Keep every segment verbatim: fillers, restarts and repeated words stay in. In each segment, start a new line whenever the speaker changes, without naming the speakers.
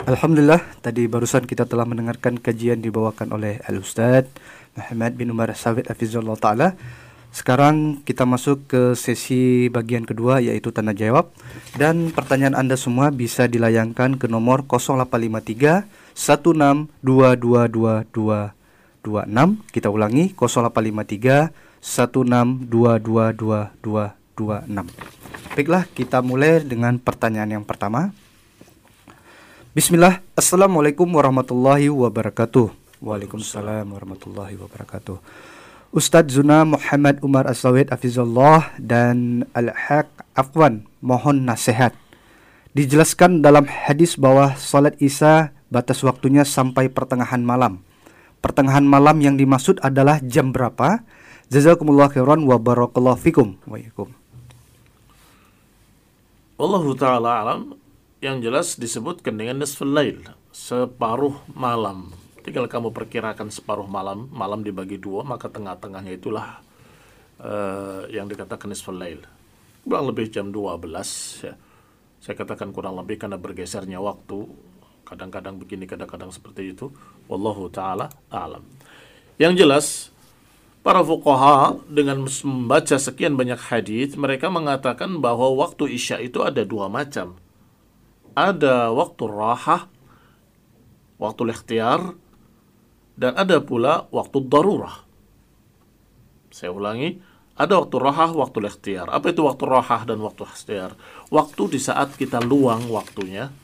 Alhamdulillah, tadi barusan kita telah mendengarkan kajian dibawakan oleh Al-Ustaz Muhammad bin Umar As-Sawid Hafizahullah Ta'ala. Sekarang kita masuk ke sesi bagian kedua, yaitu tanya jawab. Dan pertanyaan Anda semua bisa dilayangkan ke nomor nol delapan lima tiga satu enam dua dua dua dua dua enam. Kita ulangi, nol delapan lima tiga satu enam dua dua dua dua dua enam. Baiklah, kita mulai dengan pertanyaan yang pertama. Bismillah, Assalamualaikum warahmatullahi wabarakatuh. Waalaikumsalam warahmatullahi wabarakatuh. Ustadz Zuna Muhammad Umar As-Sawid Hafizullah dan Al-Haq Afwan, mohon nasihat. Dijelaskan dalam hadis bahwa salat Isya batas waktunya sampai pertengahan malam. Pertengahan malam yang dimaksud adalah jam berapa? Jazakumullah khairan wa barakallahu fikum. Waalaikum.
Wallahu ta'ala alam. Yang jelas disebutkan dengan nisful lail, separuh malam. Tinggal kamu perkirakan separuh malam, malam dibagi dua, maka tengah-tengahnya itulah uh, yang dikatakan nisful lail. Kurang lebih jam dua belas ya. Saya katakan kurang lebih karena bergesernya waktu. Kadang-kadang begini, kadang-kadang seperti itu. Wallahu ta'ala alam. Yang jelas, para fuqaha dengan membaca sekian banyak hadis, mereka mengatakan bahwa waktu Isya itu ada dua macam. Ada waktu rahah, waktu ikhtiar, dan ada pula waktu darurah. Saya ulangi, ada waktu rahah, waktu ikhtiar. Apa itu waktu rahah dan waktu ikhtiar? Waktu di saat kita luang waktunya,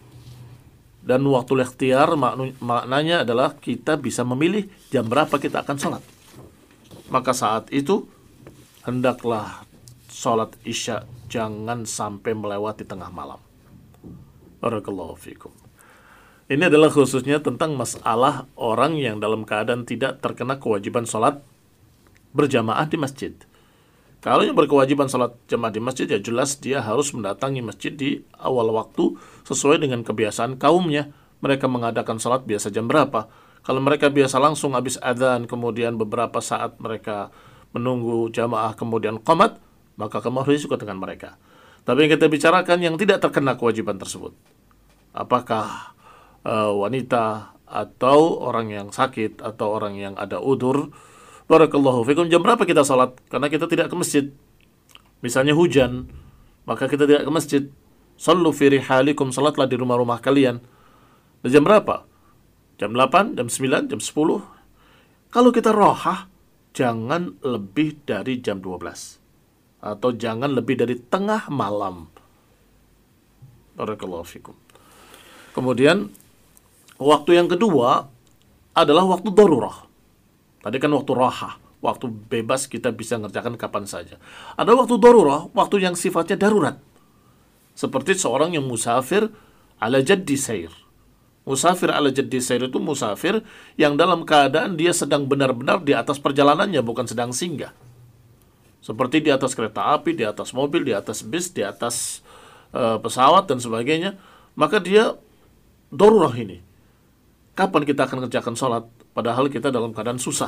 dan waktu ikhtiar maknanya adalah kita bisa memilih jam berapa kita akan sholat. Maka saat itu, hendaklah sholat Isya jangan sampai melewati tengah malam. Barakallahu fikum. Ini adalah khususnya tentang masalah orang yang dalam keadaan tidak terkena kewajiban sholat berjamaah di masjid. Kalau yang berkewajiban sholat jamaah di masjid, ya jelas dia harus mendatangi masjid di awal waktu sesuai dengan kebiasaan kaumnya. Mereka mengadakan sholat biasa jam berapa. Kalau mereka biasa langsung habis adzan, kemudian beberapa saat mereka menunggu jamaah, kemudian qomat, maka kamu harus ikut dengan mereka. Tapi yang kita bicarakan yang tidak terkena kewajiban tersebut. Apakah uh, wanita atau orang yang sakit atau orang yang ada udzur. Barakallahu fikum, jam berapa kita salat? Karena kita tidak ke masjid. Misalnya hujan, maka kita tidak ke masjid. Sallu fi rihalikum, salatlah di rumah-rumah kalian. Dan jam berapa? Jam delapan, jam sembilan, jam sepuluh. Kalau kita rohah, jangan lebih dari jam dua belas. Atau jangan lebih dari tengah malam. Barakallahu fikum. Kemudian, waktu yang kedua adalah waktu darurah. Tadi kan waktu rahah, waktu bebas kita bisa ngerjakan kapan saja. Ada waktu darurah, waktu yang sifatnya darurat. Seperti seorang yang musafir ala jaddi sair. Musafir ala jaddi sair itu musafir yang dalam keadaan dia sedang benar-benar di atas perjalanannya, bukan sedang singgah. Seperti di atas kereta api, di atas mobil, di atas bis, di atas uh, pesawat dan sebagainya. Maka dia darurah ini. Kapan kita akan kerjakan sholat? Padahal kita dalam keadaan susah.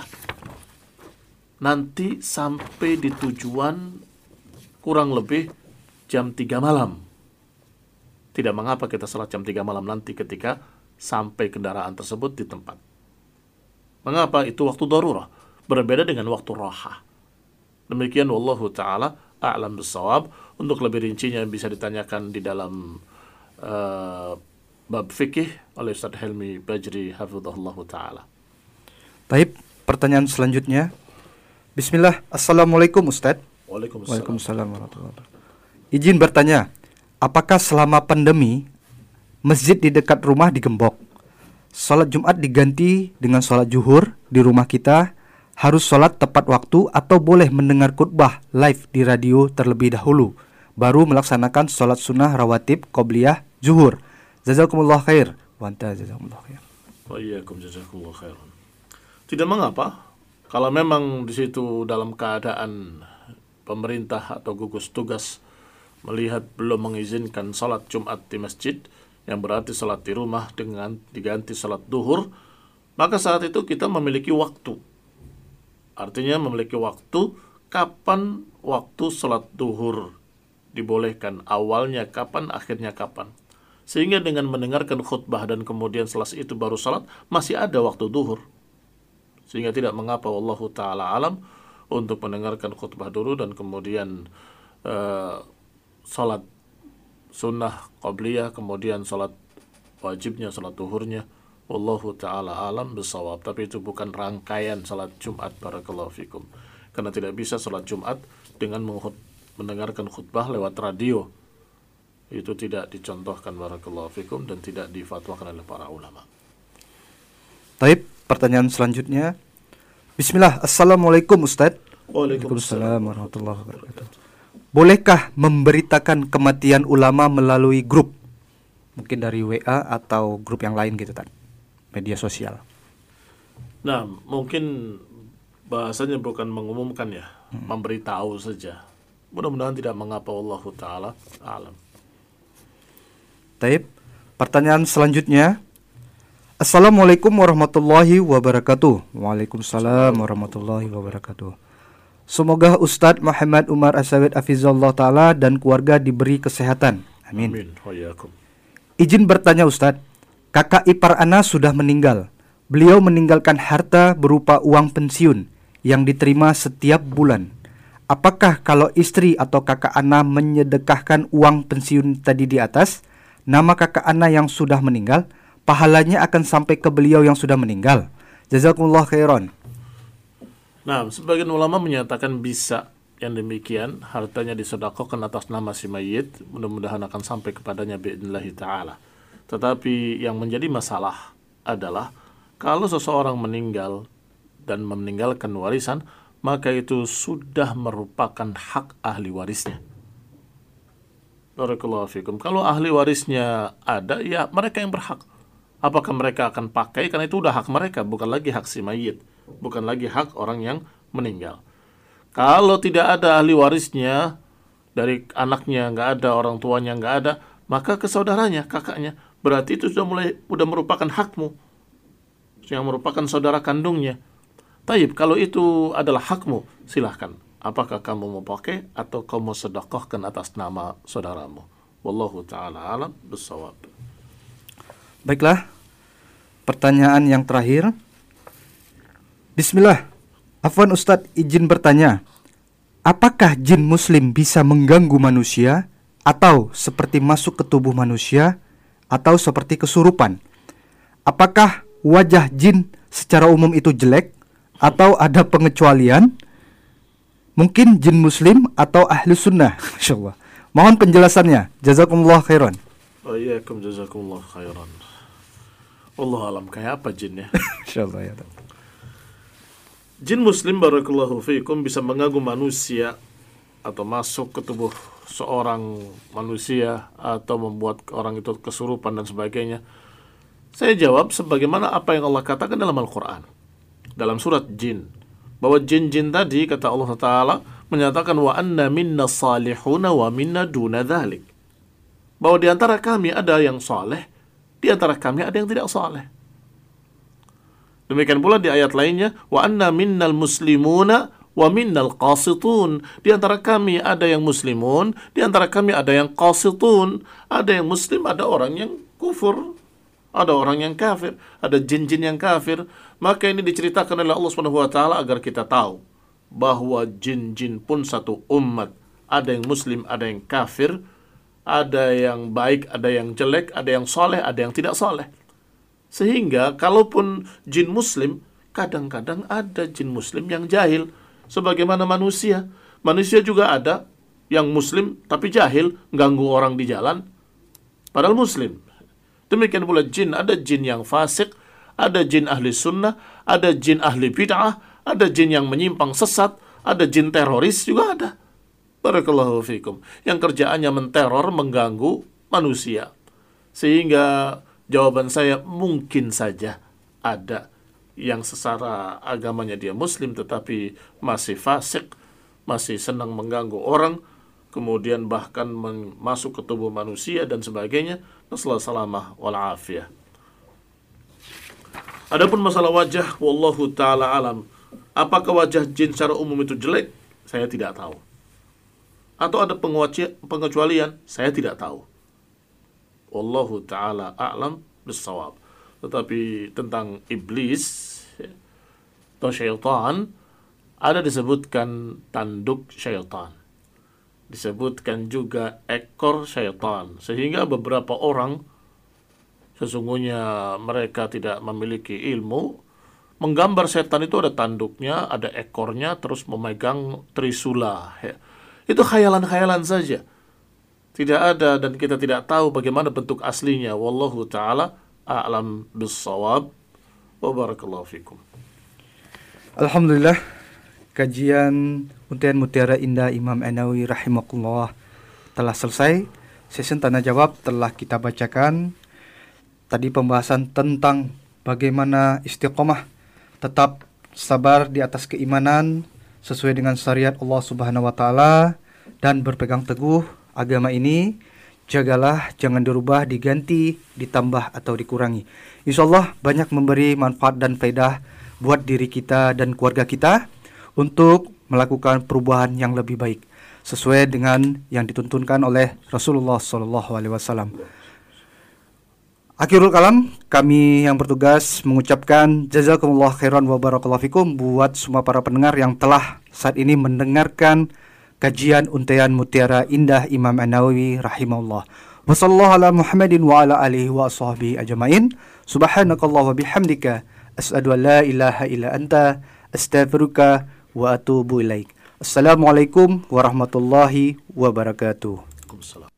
Nanti sampai di tujuan kurang lebih jam tiga malam. Tidak mengapa kita sholat jam tiga malam nanti ketika sampai kendaraan tersebut di tempat. Mengapa? Itu waktu darurah. Berbeda dengan waktu rahah. Demikian wallahu ta'ala a'lam bissawab. Untuk lebih rincinya bisa ditanyakan di dalam uh, bab fikih oleh Ustaz Helmi Bajri hafizahullah ta'ala.
Baik, pertanyaan selanjutnya. Bismillah, Assalamualaikum Ustaz.
Waalaikumsalam.
Waalaikumsalam warahmatullahi wabarakatuh. Izin bertanya, apakah selama pandemi masjid di dekat rumah digembok, sholat Jumat diganti dengan sholat zuhur di rumah kita, harus sholat tepat waktu atau boleh mendengar khutbah live di radio terlebih dahulu, baru melaksanakan sholat sunnah rawatib qobliyah zuhur? Jazakumullah khair. Wa anta jazakumullah khair.
Wa iyyakum jazakumullah khairan. Tidak mengapa kalau memang di situ dalam keadaan pemerintah atau gugus tugas melihat belum mengizinkan salat Jumat di masjid, yang berarti salat di rumah dengan diganti salat duhur, maka saat itu kita memiliki waktu. Artinya memiliki waktu kapan waktu salat duhur dibolehkan, awalnya kapan, akhirnya kapan. Sehingga dengan mendengarkan khutbah dan kemudian setelah itu baru salat, masih ada waktu duhur. Sehingga tidak mengapa, wallahu ta'ala alam, untuk mendengarkan khutbah dulu dan kemudian uh, salat sunnah qabliyah, kemudian salat wajibnya, salat duhurnya. Wallahu ta'ala alam bisawab. Tapi itu bukan rangkaian salat Jumat, barakallahu fikum. Karena tidak bisa salat Jumat dengan mendengarkan khutbah lewat radio. Itu tidak dicontohkan, barakallahu fikum, dan tidak difatwakan oleh para ulama.
Taib, pertanyaan selanjutnya. Bismillah, Assalamualaikum Ustadz.
Waalaikumsalam
warahmatullahi wabarakatuh. Bolehkah memberitakan kematian ulama melalui grup? Mungkin dari W A atau grup yang lain gitu, Tan. Media sosial.
Nah, mungkin bahasanya bukan mengumumkan ya, hmm. memberitahu saja. Mudah-mudahan tidak mengapa, wallahu ta'ala alam.
Taib, pertanyaan selanjutnya. Assalamualaikum warahmatullahi wabarakatuh. Waalaikumsalam warahmatullahi wabarakatuh. Semoga Ustadz Muhammad Umar As-Sawid Hafizallah Ta'ala dan keluarga diberi kesehatan. Amin.
Amin.
Izin bertanya Ustadz, kakak ipar ana sudah meninggal. Beliau meninggalkan harta berupa uang pensiun yang diterima setiap bulan. Apakah kalau istri atau kakak ana menyedekahkan uang pensiun tadi di atas, nama kakak ana yang sudah meninggal, pahalanya akan sampai ke beliau yang sudah meninggal? Jazakumullah khairan.
Nah, sebagian ulama menyatakan bisa yang demikian, hartanya disedekahkan atas nama si mayit, mudah-mudahan akan sampai kepadanya biidznillah ta'ala. Tetapi yang menjadi masalah adalah kalau seseorang meninggal dan meninggalkan warisan, maka itu sudah merupakan hak ahli warisnya. Barakallahu fikum. Kalau ahli warisnya ada, ya mereka yang berhak. Apakah mereka akan pakai? Karena itu udah hak mereka, bukan lagi hak si mayit, bukan lagi hak orang yang meninggal. Kalau tidak ada ahli warisnya, dari anaknya nggak ada, orang tuanya nggak ada, maka ke saudaranya, kakaknya, berarti itu sudah mulai sudah merupakan hakmu, yang merupakan saudara kandungnya. Taib, kalau itu adalah hakmu, silahkan. Apakah kamu mau pakai atau kamu sedekahkan atas nama saudaramu? Wallahu ta'ala alam bissawab.
Baiklah, pertanyaan yang terakhir. Bismillah. Afwan Ustadz, izin bertanya. Apakah jin muslim bisa mengganggu manusia atau seperti masuk ke tubuh manusia atau seperti kesurupan? Apakah wajah jin secara umum itu jelek atau ada pengecualian? Mungkin jin muslim atau ahli sunnah. Insyaallah. Mohon penjelasannya. Jazakumullah khairan.
Wa iyyakum jazakumullah khairan. Wallahu alam, kayak apa jinnya?
Insyaallah ya.
Jin muslim, barakallahu fiikum, bisa mengganggu manusia atau masuk ke tubuh seorang manusia atau membuat orang itu kesurupan dan sebagainya. Saya jawab sebagaimana apa yang Allah katakan dalam Al-Quran, dalam surat Jin, bahwa jin-jin tadi, kata Allah Ta'ala, menyatakan wa anna minna salihuna wa minna duna dhalik, bahwa di antara kami ada yang saleh, di antara kami ada yang tidak saleh. Demikian pula di ayat lainnya, wa anna minnal muslimuna wa minnal qasitun, di antara kami ada yang muslimun, di antara kami ada yang qasitun, ada yang muslim, ada orang yang kufur, ada orang yang kafir, ada jin-jin yang kafir. Maka ini diceritakan oleh Allah Subhanahu wa taala agar kita tahu bahwa jin-jin pun satu umat, ada yang muslim, ada yang kafir, ada yang baik, ada yang jelek, ada yang soleh, ada yang tidak soleh. Sehingga kalaupun jin muslim, kadang-kadang ada jin muslim yang jahil, sebagaimana manusia. Manusia juga ada yang muslim tapi jahil, ganggu orang di jalan, padahal muslim. Demikian pula jin, ada jin yang fasik, ada jin ahli sunnah, ada jin ahli bid'ah, ada jin yang menyimpang sesat, ada jin teroris juga ada. Barakallahu fikum. Yang kerjaannya menteror, mengganggu manusia. Sehingga jawaban saya, mungkin saja ada yang secara agamanya dia muslim tetapi masih fasik, masih senang mengganggu orang, kemudian bahkan masuk ke tubuh manusia dan sebagainya. Nasallahu salamah wal afiyah. Adapun masalah wajah, wallahu ta'ala alam, apakah wajah jin secara umum itu jelek? Saya tidak tahu. Atau ada pengecualian? Saya tidak tahu. Wallahu ta'ala a'lam bissawab. Tetapi tentang iblis atau syaitan, ada disebutkan tanduk syaitan, disebutkan juga ekor syaitan, sehingga beberapa orang sesungguhnya mereka tidak memiliki ilmu, menggambar setan itu ada tanduknya, ada ekornya, terus memegang trisula. Ya. Itu khayalan-khayalan saja. Tidak ada dan kita tidak tahu bagaimana bentuk aslinya. Wallahu ta'ala a'lam bis-shawab. Wa barakallahu fikum.
Alhamdulillah, kajian Untayan Mutiara Indah Imam An-Nawawi rahimahullah telah selesai. Sesi tanya jawab telah kita bacakan. Tadi pembahasan tentang bagaimana istiqomah, tetap sabar di atas keimanan sesuai dengan syariat Allah Subhanahu wa taala dan berpegang teguh agama ini. Jagalah, jangan dirubah, diganti, ditambah atau dikurangi. Insyaallah banyak memberi manfaat dan faedah buat diri kita dan keluarga kita untuk melakukan perubahan yang lebih baik sesuai dengan yang dituntunkan oleh Rasulullah sallallahu alaihi wasallam. Akhirul kalam, kami yang bertugas mengucapkan jazakumullah khairan wa barakallahu fikum buat semua para pendengar yang telah saat ini mendengarkan kajian Untayan Mutiara Indah Imam An-Nawawi rahimahullah. Wassallallahu ala Muhammadin wa ala alihi wa ashabihi ajmain. Subhanakallah wa bihamdika asyhadu an la ilaha illa anta astaghfiruka wa atubu ilaik. Assalamualaikum warahmatullahi wabarakatuh.
Waalaikumsalam.